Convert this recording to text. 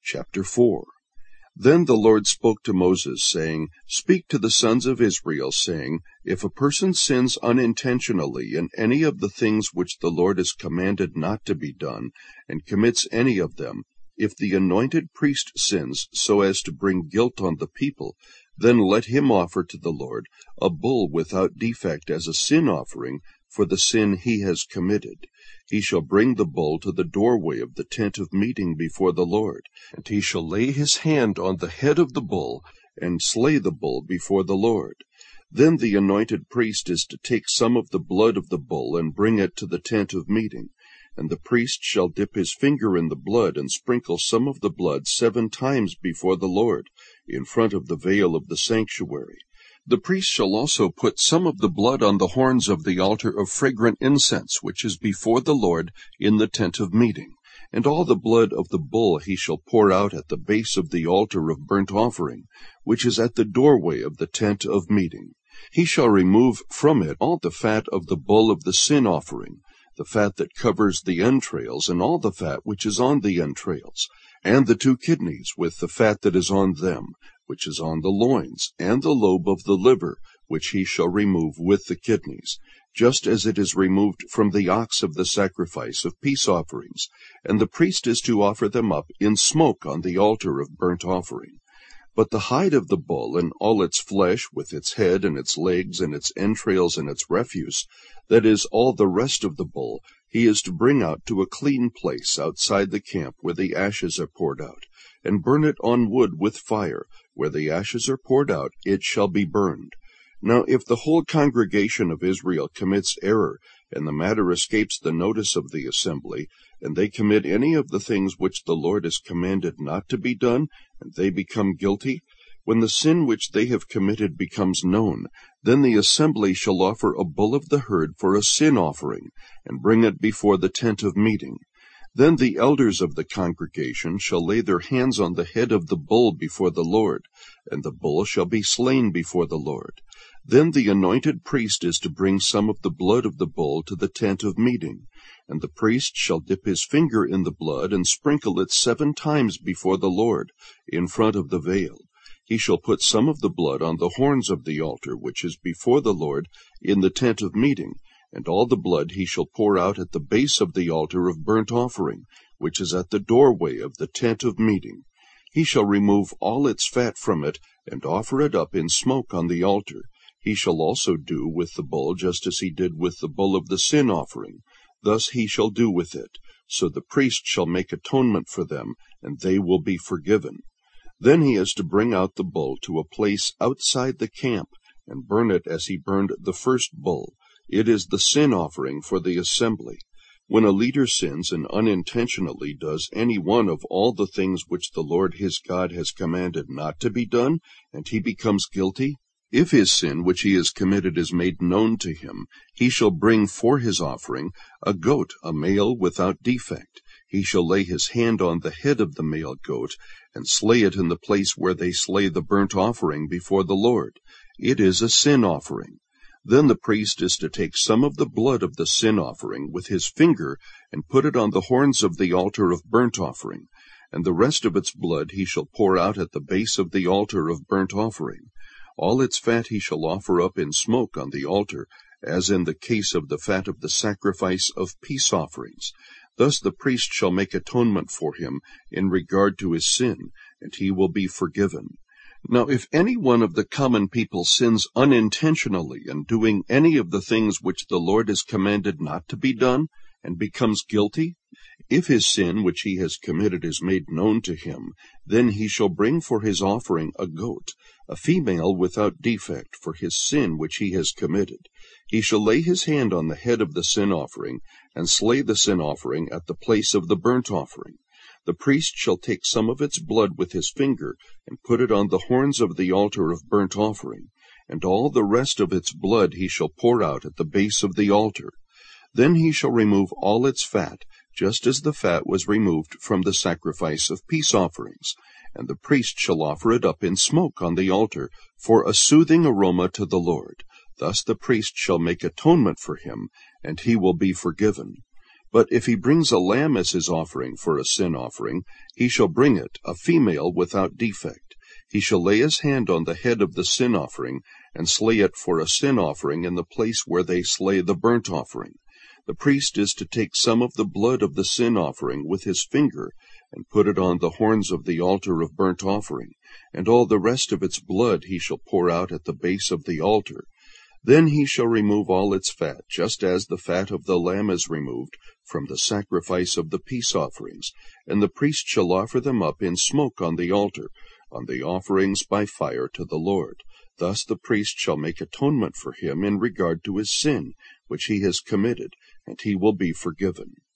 Chapter 4. Then the Lord spoke to Moses, saying, Speak to the sons of Israel, saying, If a person sins unintentionally in any of the things which the Lord has commanded not to be done, and commits any of them, if the anointed priest sins so as to bring guilt on the people, then let him offer to the Lord a bull without defect as a sin offering for the sin he has committed. He shall bring the bull to the doorway of the tent of meeting before the Lord, and he shall lay his hand on the head of the bull, and slay the bull before the Lord. Then the anointed priest is to take some of the blood of the bull and bring it to the tent of meeting. And the priest shall dip his finger in the blood and sprinkle some of the blood 7 times before the Lord, in front of the veil of the sanctuary. The priest shall also put some of the blood on the horns of the altar of fragrant incense, which is before the Lord in the tent of meeting. And all the blood of the bull he shall pour out at the base of the altar of burnt offering, which is at the doorway of the tent of meeting. He shall remove from it all the fat of the bull of the sin offering, the fat that covers the entrails, and all the fat which is on the entrails, and the 2 kidneys with the fat that is on them, which is on the loins, and the lobe of the liver, which he shall remove with the kidneys, just as it is removed from the ox of the sacrifice of peace offerings, and the priest is to offer them up in smoke on the altar of burnt offering. But the hide of the bull, and all its flesh, with its head and its legs and its entrails and its refuse, that is, all the rest of the bull, he is to bring out to a clean place outside the camp where the ashes are poured out, and burn it on wood with fire. Where the ashes are poured out, it shall be burned. Now if the whole congregation of Israel commits error, and the matter escapes the notice of the assembly, and they commit any of the things which the Lord has commanded not to be done, and they become guilty, when the sin which they have committed becomes known, then the assembly shall offer a bull of the herd for a sin offering, and bring it before the tent of meeting. Then the elders of the congregation shall lay their hands on the head of the bull before the Lord, and the bull shall be slain before the Lord. Then the anointed priest is to bring some of the blood of the bull to the tent of meeting, and the priest shall dip his finger in the blood and sprinkle it 7 times before the Lord, in front of the veil. He shall put some of the blood on the horns of the altar which is before the Lord in the tent of meeting, and all the blood he shall pour out at the base of the altar of burnt offering, which is at the doorway of the tent of meeting. He shall remove all its fat from it, and offer it up in smoke on the altar. He shall also do with the bull just as he did with the bull of the sin offering. Thus he shall do with it. So the priest shall make atonement for them, and they will be forgiven. Then he is to bring out the bull to a place outside the camp, and burn it as he burned the first bull. It is the sin offering for the assembly. When a leader sins and unintentionally does any one of all the things which the Lord his God has commanded not to be done, and he becomes guilty, if his sin which he has committed is made known to him, he shall bring for his offering a goat, a male without defect. He shall lay his hand on the head of the male goat, and slay it in the place where they slay the burnt offering before the Lord. It is a sin offering. Then the priest is to take some of the blood of the sin offering with his finger, and put it on the horns of the altar of burnt offering, and the rest of its blood he shall pour out at the base of the altar of burnt offering. All its fat he shall offer up in smoke on the altar, as in the case of the fat of the sacrifice of peace offerings. Thus the priest shall make atonement for him in regard to his sin, and he will be forgiven. Now if any one of the common people sins unintentionally in doing any of the things which the Lord has commanded not to be done, and becomes guilty, if his sin which he has committed is made known to him, then he shall bring for his offering a goat, a female without defect, for his sin which he has committed. He shall lay his hand on the head of the sin offering, and slay the sin offering at the place of the burnt offering. The priest shall take some of its blood with his finger, and put it on the horns of the altar of burnt offering, and all the rest of its blood he shall pour out at the base of the altar. Then he shall remove all its fat, just as the fat was removed from the sacrifice of peace offerings, and the priest shall offer it up in smoke on the altar for a soothing aroma to the Lord. Thus the priest shall make atonement for him, and he will be forgiven. But if he brings a lamb as his offering for a sin offering, he shall bring it, a female without defect. He shall lay his hand on the head of the sin offering, and slay it for a sin offering in the place where they slay the burnt offering. The priest is to take some of the blood of the sin offering with his finger, and put it on the horns of the altar of burnt offering, and all the rest of its blood he shall pour out at the base of the altar. Then he shall remove all its fat, just as the fat of the lamb is removed from the sacrifice of the peace offerings, and the priest shall offer them up in smoke on the altar, on the offerings by fire to the Lord. Thus the priest shall make atonement for him in regard to his sin, which he has committed, and he will be forgiven.